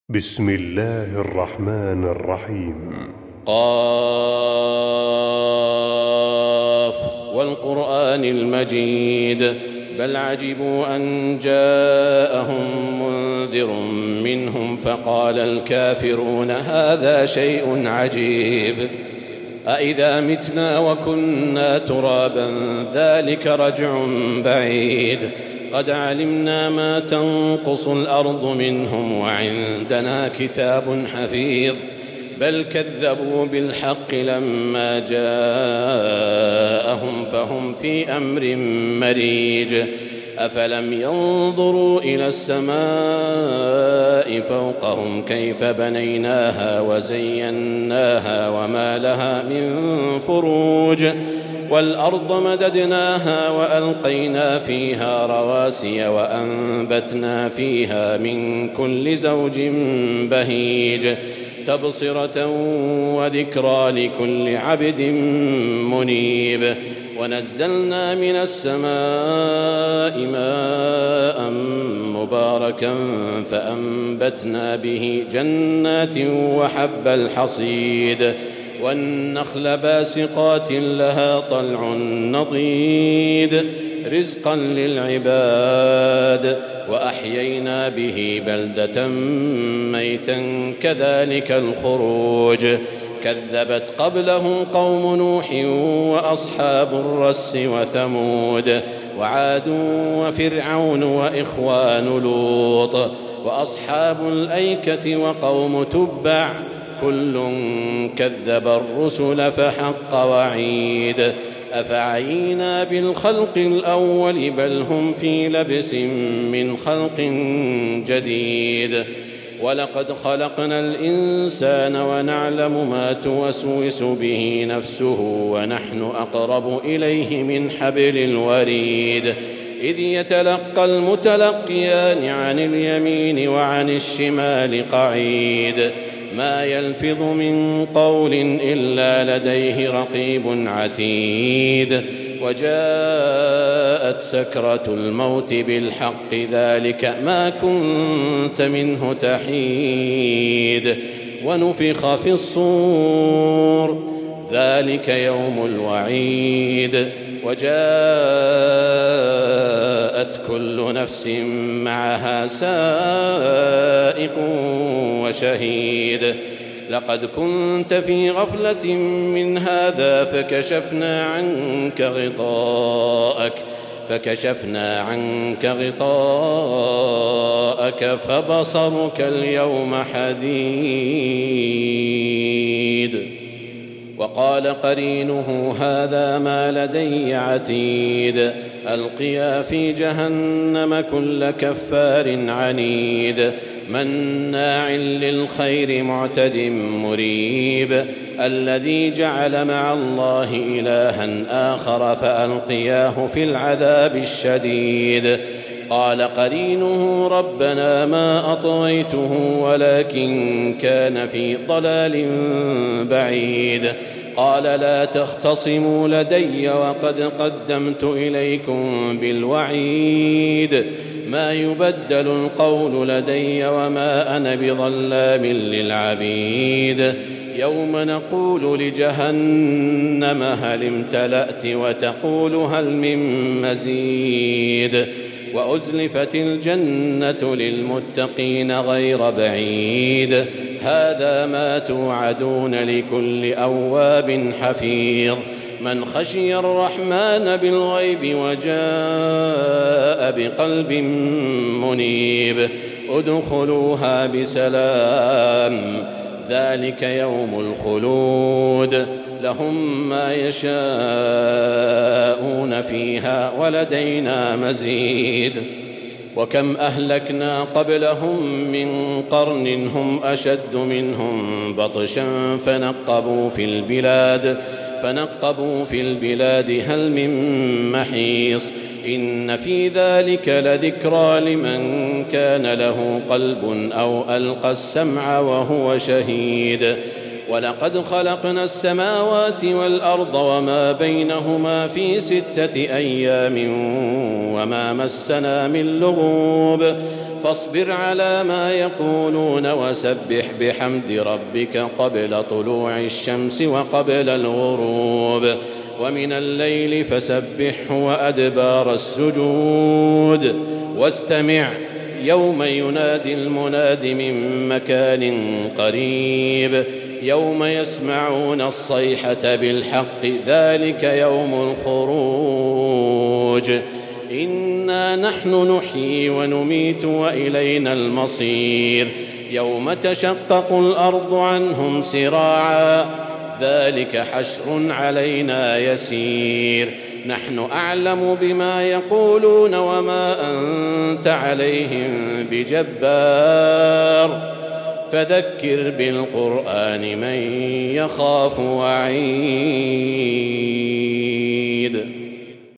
بسم الله الرحمن الرحيم. قاف والقرآن المجيد بل عجبوا أن جاءهم منذر منهم فقال الكافرون هذا شيء عجيب أإذا متنا وكنا ترابا ذلك رجع بعيد قد علمنا ما تنقص الأرض منهم وعندنا كتاب حفيظ بل كذبوا بالحق لما جاءهم فهم في أمر مريج أفلم ينظروا إلى السماء فوقهم كيف بنيناها وزيناها وما لها من فروج والأرض مددناها وألقينا فيها رواسي وأنبتنا فيها من كل زوج بهيج تبصرة وذكرى لكل عبد منيب ونزلنا من السماء ماء مباركا فأنبتنا به جنات وحب الحصيد والنخل باسقات لها طلع نضيد رزقا للعباد وأحيينا به بلدة ميتا كذلك الخروج كذبت قبلهم قوم نوح وأصحاب الرس وثمود وعاد وفرعون وإخوان لوط وأصحاب الأيكة وقوم تبع كل كذب الرسل فحق وعيد أفعينا بالخلق الأول بل هم في لبس من خلق جديد ولقد خلقنا الإنسان ونعلم ما توسوس به نفسه ونحن أقرب إليه من حبل الوريد إذ يتلقى المتلقيان عن اليمين وعن الشمال قعيد ما يلفظ من قول إلا لديه رقيب عتيد وجاءت سكرة الموت بالحق ذلك ما كنت منه تحيد ونفخ في الصور ذلك يوم الوعيد وجاءت كل نفس معها سائق وشهيد لقد كنت في غفلة من هذا فكشفنا عنك غطاءك فبصرك اليوم حديد وقال قرينه هذا ما لدي عتيد ألقيا في جهنم كل كفار عنيد مناع للخير معتد مريب الذي جعل مع الله إلها آخر فألقياه في العذاب الشديد قال قرينه ربنا ما أطغيته ولكن كان في ضلال بعيد قال لا تختصموا لدي وقد قدمت إليكم بالوعيد ما يبدل القول لدي وما أنا بظلام للعبيد يوم نقول لجهنم هل امتلأت وتقول هل من مزيد وأزلفت الجنة للمتقين غير بعيد هذا ما توعدون لكل أواب حفيظ من خشي الرحمن بالغيب وجاء بقلب منيب ادخلوها بسلام ذلك يوم الخلود لهم ما يشاءون فيها ولدينا مزيد وكم أهلكنا قبلهم من قرن هم أشد منهم بطشا فنقبوا في البلاد هل من محيص إن في ذلك لذكرى لمن كان له قلب أو ألقى السمع وهو شهيد ولقد خلقنا السماوات والأرض وما بينهما في 6 أيام وما مسنا من لغوب فاصبر على ما يقولون وسبح بحمد ربك قبل طلوع الشمس وقبل الغروب ومن الليل فسبحه وأدبار السجود واستمع يوم ينادي المناد من مكان قريب يوم يسمعون الصيحة بالحق ذلك يوم الخروج إنا نحن نحيي ونميت وإلينا المصير يوم تشقق الأرض عنهم سراعا ذلك حشر علينا يسير نحن أعلم بما يقولون وما أنت عليهم بجبار فذكر بالقرآن من يخاف وعيد